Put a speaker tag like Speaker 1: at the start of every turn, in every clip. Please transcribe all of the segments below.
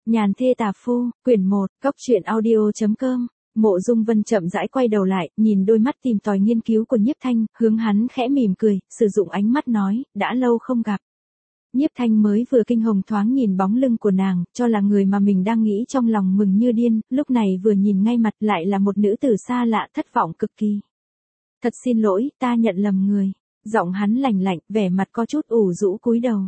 Speaker 1: Nhàn thê tà phu, quyển 1, cóc truyện audio.com. Mộ Dung Vân chậm rãi quay đầu lại, nhìn đôi mắt tìm tòi nghiên cứu của Nhiếp Thanh, hướng hắn khẽ mỉm cười, sử dụng ánh mắt nói, đã lâu không gặp. Nhiếp Thanh mới vừa kinh hồng thoáng nhìn bóng lưng của nàng, cho là người mà mình đang nghĩ trong lòng mừng như điên, lúc này vừa nhìn ngay mặt lại là một nữ tử xa lạ, thất vọng cực kỳ. Thật xin lỗi, ta nhận lầm người. Giọng hắn lạnh lạnh, vẻ mặt có chút ủ rũ cúi đầu.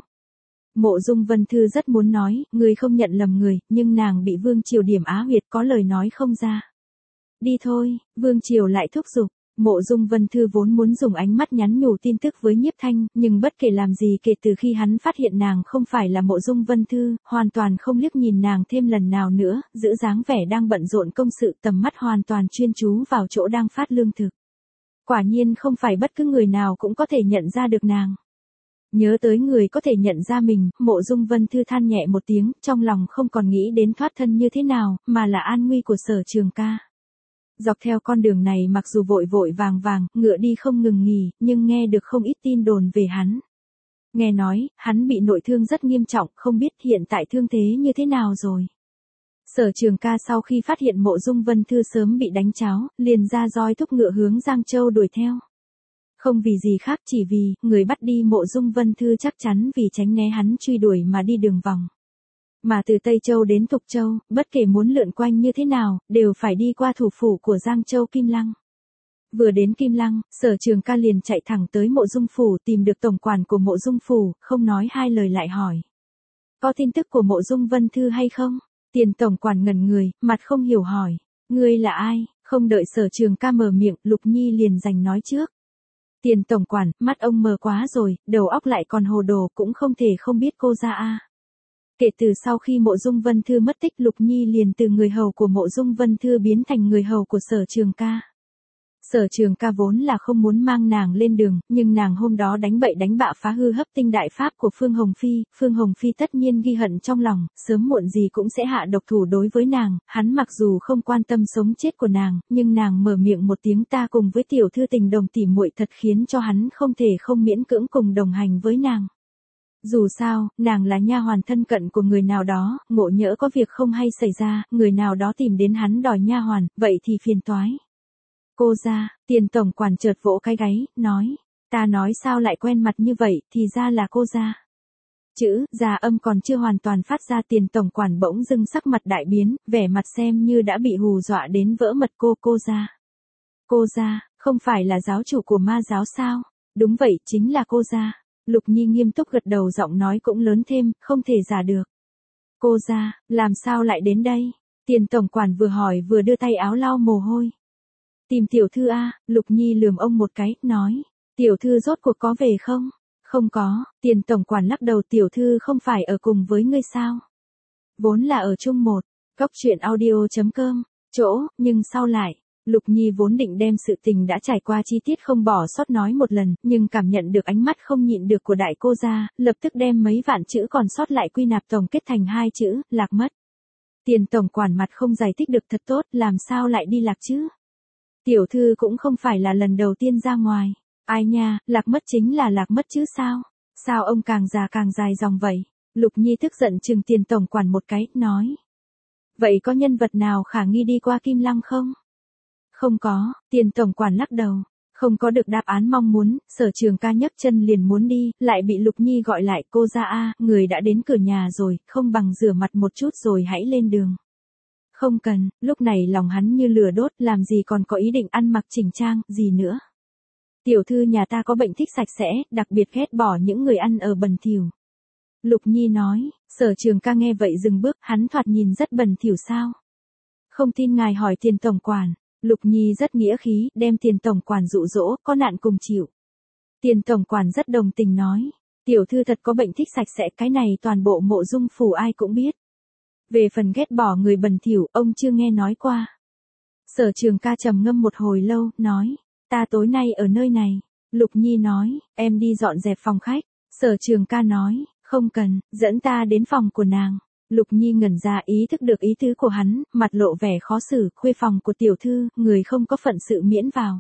Speaker 1: Mộ Dung Vân Thư rất muốn nói, người không nhận lầm người, nhưng nàng bị Vương Triều điểm á huyệt, có lời nói không ra. Đi thôi, Vương Triều lại thúc giục. Mộ Dung Vân Thư vốn muốn dùng ánh mắt nhắn nhủ tin tức với Nhiếp Thanh, nhưng bất kể làm gì kể từ khi hắn phát hiện nàng không phải là Mộ Dung Vân Thư, hoàn toàn không liếc nhìn nàng thêm lần nào nữa, giữ dáng vẻ đang bận rộn công sự, tầm mắt hoàn toàn chuyên chú vào chỗ đang phát lương thực. Quả nhiên không phải bất cứ người nào cũng có thể nhận ra được nàng. Nhớ tới người có thể nhận ra mình, Mộ Dung Vân Thư than nhẹ một tiếng, trong lòng không còn nghĩ đến thoát thân như thế nào, mà là an nguy của Sở Trường Ca. Dọc theo con đường này mặc dù vội vội vàng vàng, ngựa đi không ngừng nghỉ, nhưng nghe được không ít tin đồn về hắn. Nghe nói, hắn bị nội thương rất nghiêm trọng, không biết hiện tại thương thế như thế nào rồi. Sở Trường Ca sau khi phát hiện Mộ Dung Vân Thư sớm bị đánh cháo, liền ra roi thúc ngựa hướng Giang Châu đuổi theo. Không vì gì khác, chỉ vì, người bắt đi Mộ Dung Vân Thư chắc chắn vì tránh né hắn truy đuổi mà đi đường vòng. Mà từ Tây Châu đến Thục Châu, bất kể muốn lượn quanh như thế nào, đều phải đi qua thủ phủ của Giang Châu Kim Lăng. Vừa đến Kim Lăng, Sở Trường Ca liền chạy thẳng tới Mộ Dung phủ, tìm được tổng quản của Mộ Dung phủ, không nói hai lời lại hỏi. Có tin tức của Mộ Dung Vân Thư hay không? Tiền tổng quản ngẩn người, mặt không hiểu hỏi. Ngươi là ai? Không đợi Sở Trường Ca mở miệng, Lục Nhi liền giành nói trước. Tiền tổng quản, mắt ông mờ quá rồi, đầu óc lại còn hồ đồ, cũng không thể không biết cô ra a. Kể từ sau khi Mộ Dung Vân Thư mất tích, Lục Nhi liền từ người hầu của Mộ Dung Vân Thư biến thành người hầu của Sở Trường Ca. Sở Trường Ca vốn là không muốn mang nàng lên đường, nhưng nàng hôm đó đánh bậy đánh bạ phá hư hấp tinh đại pháp của Phương Hồng Phi tất nhiên ghi hận trong lòng, sớm muộn gì cũng sẽ hạ độc thủ đối với nàng, hắn mặc dù không quan tâm sống chết của nàng, nhưng nàng mở miệng một tiếng ta cùng với tiểu thư tình đồng tỉ muội thật khiến cho hắn không thể không miễn cưỡng cùng đồng hành với nàng. Dù sao, nàng là nha hoàn thân cận của người nào đó, ngộ nhỡ có việc không hay xảy ra, người nào đó tìm đến hắn đòi nha hoàn, vậy thì phiền toái. Cô ra, Tiền tổng quản chợt vỗ cái gáy, nói, ta nói sao lại quen mặt như vậy, thì ra là cô ra. Chữ gia âm còn chưa hoàn toàn phát ra, Tiền tổng quản bỗng dưng sắc mặt đại biến, vẻ mặt xem như đã bị hù dọa đến vỡ mật. Cô ra. Cô ra, không phải là giáo chủ của ma giáo sao? Đúng vậy, chính là cô ra. Lục Nhi nghiêm túc gật đầu, giọng nói cũng lớn thêm, không thể giả được. Cô ra, làm sao lại đến đây? Tiền tổng quản vừa hỏi vừa đưa tay áo lau mồ hôi. Tìm tiểu thư a. Lục Nhi lườm ông một cái, nói, tiểu thư rốt cuộc có về không? Không có. Tiền tổng quản lắc đầu, tiểu thư không phải ở cùng với ngươi sao? Vốn là ở chung một, cóc truyện audio.com, chỗ, nhưng sau lại. Lục Nhi vốn định đem sự tình đã trải qua chi tiết không bỏ sót nói một lần, nhưng cảm nhận được ánh mắt không nhịn được của đại cô gia, lập tức đem mấy vạn chữ còn sót lại quy nạp tổng kết thành 2 chữ, lạc mất. Tiền tổng quản mặt không giải thích được, thật tốt, làm sao lại đi lạc chứ? Tiểu thư cũng không phải là lần đầu tiên ra ngoài. Ai nha, lạc mất chính là lạc mất chứ sao? Sao ông càng già càng dài dòng vậy? Lục Nhi tức giận trừng Tiền tổng quản một cái, nói. Vậy có nhân vật nào khả nghi đi qua Kim Lăng không? Không có. Tiền tổng quản lắc đầu. Không có được đáp án mong muốn, Sở Trường Ca nhấc chân liền muốn đi, lại bị Lục Nhi gọi lại. Cô ra a, người đã đến cửa nhà rồi, không bằng rửa mặt một chút rồi hãy lên đường. Không cần, lúc này lòng hắn như lửa đốt, làm gì còn có ý định ăn mặc chỉnh trang, gì nữa. Tiểu thư nhà ta có bệnh thích sạch sẽ, đặc biệt ghét bỏ những người ăn ở bẩn thỉu. Lục Nhi nói. Sở Trường Ca nghe vậy dừng bước, hắn thoạt nhìn rất bẩn thỉu sao? Không tin ngài hỏi Tiền tổng quản. Lục Nhi rất nghĩa khí, đem Tiền tổng quản dụ dỗ, có nạn cùng chịu. Tiền tổng quản rất đồng tình nói. Tiểu thư thật có bệnh thích sạch sẽ, cái này toàn bộ Mộ Dung phủ ai cũng biết. Về phần ghét bỏ người bẩn thỉu, ông chưa nghe nói qua. Sở Trường Ca trầm ngâm một hồi lâu, nói. Ta tối nay ở nơi này. Lục Nhi nói, em đi dọn dẹp phòng khách. Sở Trường Ca nói, không cần, dẫn ta đến phòng của nàng. Lục Nhi ngẩn ra, ý thức được ý tứ của hắn, mặt lộ vẻ khó xử, khuê phòng của tiểu thư, người không có phận sự miễn vào.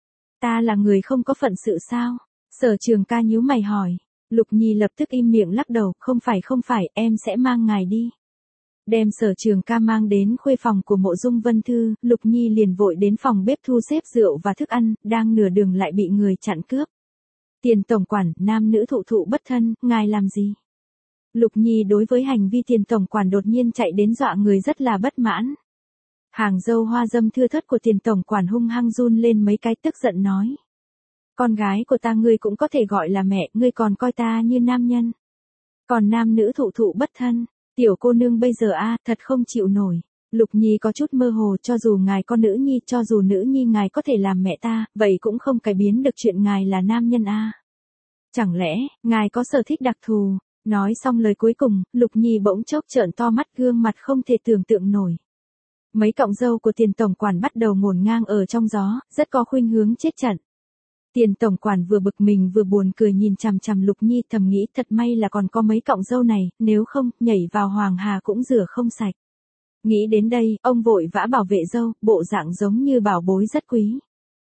Speaker 1: Ta là người không có phận sự sao? Sở Trường Ca nhíu mày hỏi. Lục Nhi lập tức im miệng lắc đầu, không phải, em sẽ mang ngài đi. Đem Sở Trường Ca mang đến khuê phòng của Mộ Dung Vân Thư, Lục Nhi liền vội đến phòng bếp thu xếp rượu và thức ăn, đang nửa đường lại bị người chặn cướp. Tiền tổng quản, nam nữ thụ thụ bất thân, ngài làm gì? Lục Nhi đối với hành vi tiền tổng quản đột nhiên chạy đến dọa người rất là bất mãn. Hàng dâu hoa dâm thưa thớt của tiền tổng quản hung hăng run lên mấy cái, tức giận nói. Con gái của ta ngươi cũng có thể gọi là mẹ, ngươi còn coi ta như nam nhân. Còn nam nữ thụ thụ bất thân, tiểu cô nương bây giờ thật không chịu nổi. Lục Nhi có chút mơ hồ, cho dù ngài có nữ nhi, cho dù nữ nhi ngài có thể làm mẹ ta, vậy cũng không cải biến được chuyện ngài là nam nhân Chẳng lẽ, ngài có sở thích đặc thù? Nói xong lời cuối cùng, Lục Nhi bỗng chốc trợn to mắt, gương mặt không thể tưởng tượng nổi. Mấy cọng râu của tiền tổng quản bắt đầu ngổn ngang ở trong gió, rất có khuynh hướng chết trận. Tiền tổng quản vừa bực mình vừa buồn cười nhìn chằm chằm Lục Nhi, thầm nghĩ thật may là còn có mấy cọng râu này, nếu không, nhảy vào Hoàng Hà cũng rửa không sạch. Nghĩ đến đây, ông vội vã bảo vệ râu, bộ dạng giống như bảo bối rất quý.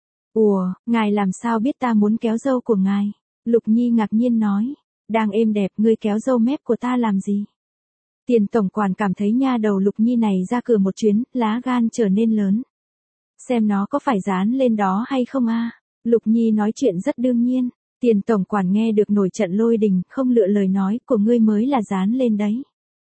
Speaker 1: Ủa, ngài làm sao biết ta muốn kéo râu của ngài? Lục Nhi ngạc nhiên nói, đang êm đẹp, ngươi kéo râu mép của ta làm gì? Tiền tổng quản cảm thấy nha đầu Lục Nhi này ra cửa một chuyến, lá gan trở nên lớn. Xem nó có phải dán lên đó hay không Lục Nhi nói chuyện rất đương nhiên. Tiền tổng quản nghe được nổi trận lôi đình, không lựa lời nói, của ngươi mới là dán lên đấy.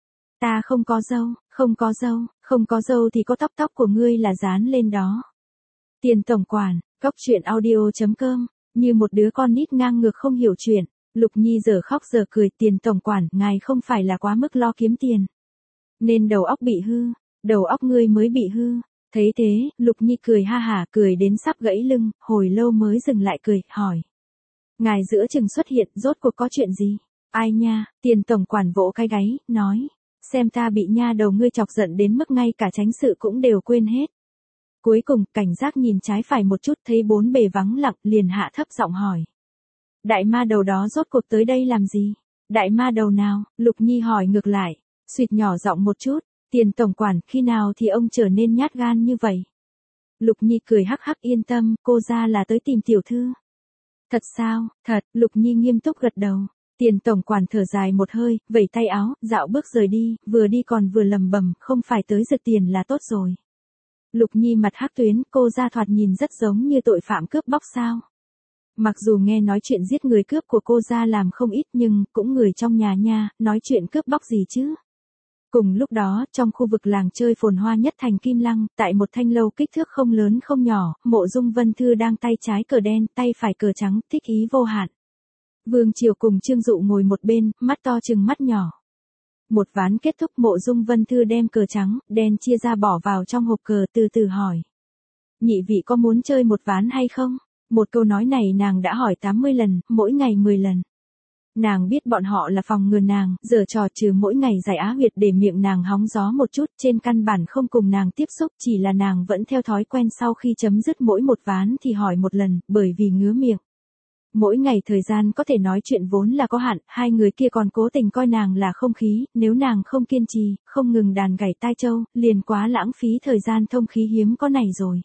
Speaker 1: Ta không có râu, không có râu, không có râu thì có tóc của ngươi là dán lên đó. Tiền tổng quản, cóc truyện audio.com, như một đứa con nít ngang ngược không hiểu chuyện. Lục Nhi giờ khóc giờ cười, tiền tổng quản, ngài không phải là quá mức lo kiếm tiền. Nên đầu óc bị hư, đầu óc ngươi mới bị hư. Thấy thế, Lục Nhi cười ha hả, cười đến sắp gãy lưng, hồi lâu mới dừng lại cười, hỏi. Ngài giữa chừng xuất hiện, rốt cuộc có chuyện gì? Ai nha, tiền tổng quản vỗ cái gáy, nói. Xem ta bị nha đầu ngươi chọc giận đến mức ngay cả tránh sự cũng đều quên hết. Cuối cùng, cảnh giác nhìn trái phải một chút, thấy bốn bề vắng lặng, liền hạ thấp giọng hỏi. Đại ma đầu đó rốt cuộc tới đây làm gì? Đại ma đầu nào? Lục Nhi hỏi ngược lại, suýt nhỏ giọng một chút. Tiền tổng quản, khi nào thì ông trở nên nhát gan như vậy? Lục Nhi cười hắc hắc, yên tâm, cô ra là tới tìm tiểu thư. Thật sao? Thật. Lục Nhi nghiêm túc gật đầu. Tiền tổng quản thở dài một hơi, vẩy tay áo, dạo bước rời đi, vừa đi còn vừa lầm bầm, không phải tới giật tiền là tốt rồi. Lục Nhi mặt hắc tuyến, cô ra thoạt nhìn rất giống như tội phạm cướp bóc sao? Mặc dù nghe nói chuyện giết người cướp của cô ra làm không ít, nhưng cũng người trong nhà nha, nói chuyện cướp bóc gì chứ? Cùng lúc đó, trong khu vực làng chơi phồn hoa nhất thành Kim Lăng, tại một thanh lâu kích thước không lớn không nhỏ, Mộ Dung Vân Thư đang tay trái cờ đen, tay phải cờ trắng, thích ý vô hạn. Vương Triều cùng Trương Dụ ngồi một bên, mắt to chừng mắt nhỏ. Một ván kết thúc, Mộ Dung Vân Thư đem cờ trắng, đen chia ra bỏ vào trong hộp cờ, từ từ hỏi. Nhị vị có muốn chơi một ván hay không? Một câu nói này nàng đã hỏi 80 lần, mỗi ngày 10 lần. Nàng biết bọn họ là phòng ngừa nàng, giở trò trừ mỗi ngày giải á huyệt để miệng nàng hóng gió một chút, trên căn bản không cùng nàng tiếp xúc, chỉ là nàng vẫn theo thói quen sau khi chấm dứt mỗi một ván thì hỏi một lần, bởi vì ngứa miệng. Mỗi ngày thời gian có thể nói chuyện vốn là có hạn, hai người kia còn cố tình coi nàng là không khí, nếu nàng không kiên trì, không ngừng đàn gảy tai châu, liền quá lãng phí thời gian thông khí hiếm có này rồi.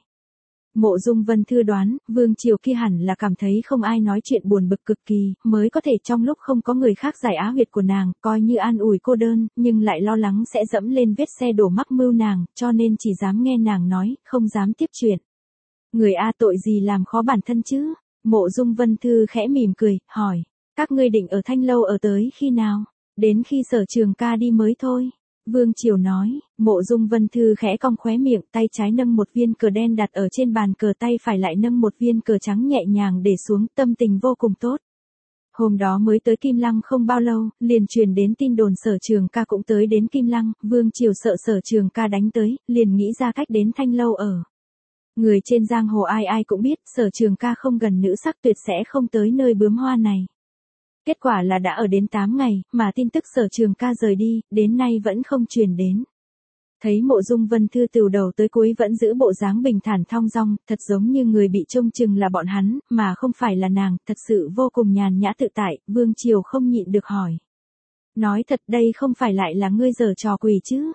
Speaker 1: Mộ Dung Vân Thư đoán, Vương Triều kia hẳn là cảm thấy không ai nói chuyện buồn bực cực kỳ, mới có thể trong lúc không có người khác giải á huyệt của nàng, coi như an ủi cô đơn, nhưng lại lo lắng sẽ dẫm lên vết xe đổ mắc mưu nàng, cho nên chỉ dám nghe nàng nói, không dám tiếp chuyện. Người tội gì làm khó bản thân chứ? Mộ Dung Vân Thư khẽ mỉm cười, hỏi, các ngươi định ở Thanh Lâu ở tới khi nào? Đến khi Sở Trường Ca đi mới thôi. Vương Triều nói. Mộ Dung Vân Thư khẽ cong khóe miệng, tay trái nâng một viên cờ đen đặt ở trên bàn cờ, tay phải lại nâng một viên cờ trắng nhẹ nhàng để xuống, tâm tình vô cùng tốt. Hôm đó mới tới Kim Lăng không bao lâu, liền truyền đến tin đồn Sở Trường Ca cũng tới đến Kim Lăng, Vương Triều sợ Sở Trường Ca đánh tới, liền nghĩ ra cách đến Thanh Lâu ở. Người trên giang hồ ai ai cũng biết, Sở Trường Ca không gần nữ sắc tuyệt sẽ không tới nơi bướm hoa này. Kết quả là đã ở đến 8 ngày, mà tin tức Sở Trường Ca rời đi, đến nay vẫn không truyền đến. Thấy Mộ Dung Vân Thư từ đầu tới cuối vẫn giữ bộ dáng bình thản thong dong, thật giống như người bị trông chừng là bọn hắn, mà không phải là nàng, thật sự vô cùng nhàn nhã tự tại, Vương Triều không nhịn được hỏi. Nói thật, đây không phải lại là ngươi giở trò quỷ chứ?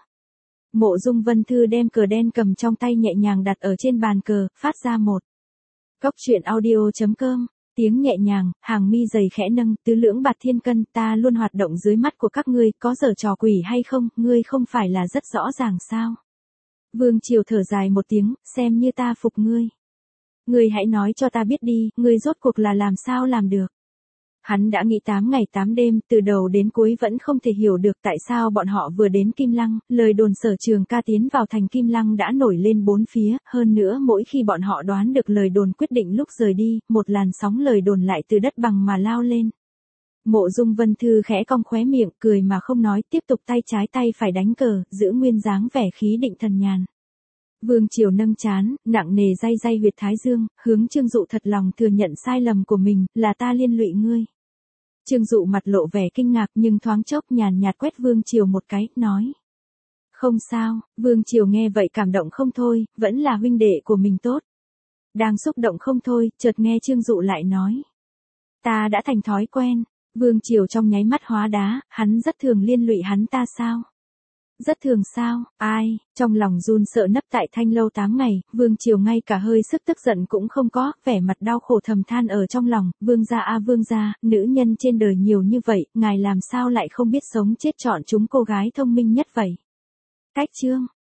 Speaker 1: Mộ Dung Vân Thư đem cờ đen cầm trong tay nhẹ nhàng đặt ở trên bàn cờ, phát ra một. Cóc truyện audio.com Tiếng nhẹ nhàng, hàng mi dày khẽ nâng, tứ lưỡng bạt thiên cân, ta luôn hoạt động dưới mắt của các ngươi, có giở trò quỷ hay không, ngươi không phải là rất rõ ràng sao? Vương Triều thở dài một tiếng, xem như ta phục ngươi. Ngươi hãy nói cho ta biết đi, ngươi rốt cuộc là làm sao làm được. Hắn đã nghĩ 8 ngày 8 đêm, từ đầu đến cuối vẫn không thể hiểu được tại sao bọn họ vừa đến Kim Lăng, lời đồn Sở Trường Ca tiến vào thành Kim Lăng đã nổi lên bốn phía, hơn nữa mỗi khi bọn họ đoán được lời đồn quyết định lúc rời đi, một làn sóng lời đồn lại từ đất bằng mà lao lên. Mộ Dung Vân Thư khẽ cong khóe miệng, cười mà không nói, tiếp tục tay trái tay phải đánh cờ, giữ nguyên dáng vẻ khí định thần nhàn. Vương Triều nâng chán, nặng nề day day huyệt thái dương, hướng Trương Dụ thật lòng thừa nhận sai lầm của mình, là ta liên lụy ngươi. Trương Dụ mặt lộ vẻ kinh ngạc nhưng thoáng chốc nhàn nhạt quét Vương Triều một cái, nói. Không sao, Vương Triều nghe vậy cảm động không thôi, vẫn là huynh đệ của mình tốt. Đang xúc động không thôi, chợt nghe Trương Dụ lại nói. Ta đã thành thói quen, Vương Triều trong nháy mắt hóa đá, hắn rất thường liên lụy hắn ta sao? Rất thường sao, ai, trong lòng run sợ nấp tại Thanh Lâu 8 ngày, Vương Triều ngay cả hơi sức tức giận cũng không có, vẻ mặt đau khổ thầm than ở trong lòng, vương gia a vương gia, nữ nhân trên đời nhiều như vậy, ngài làm sao lại không biết sống chết chọn chúng cô gái thông minh nhất vậy. Cách chương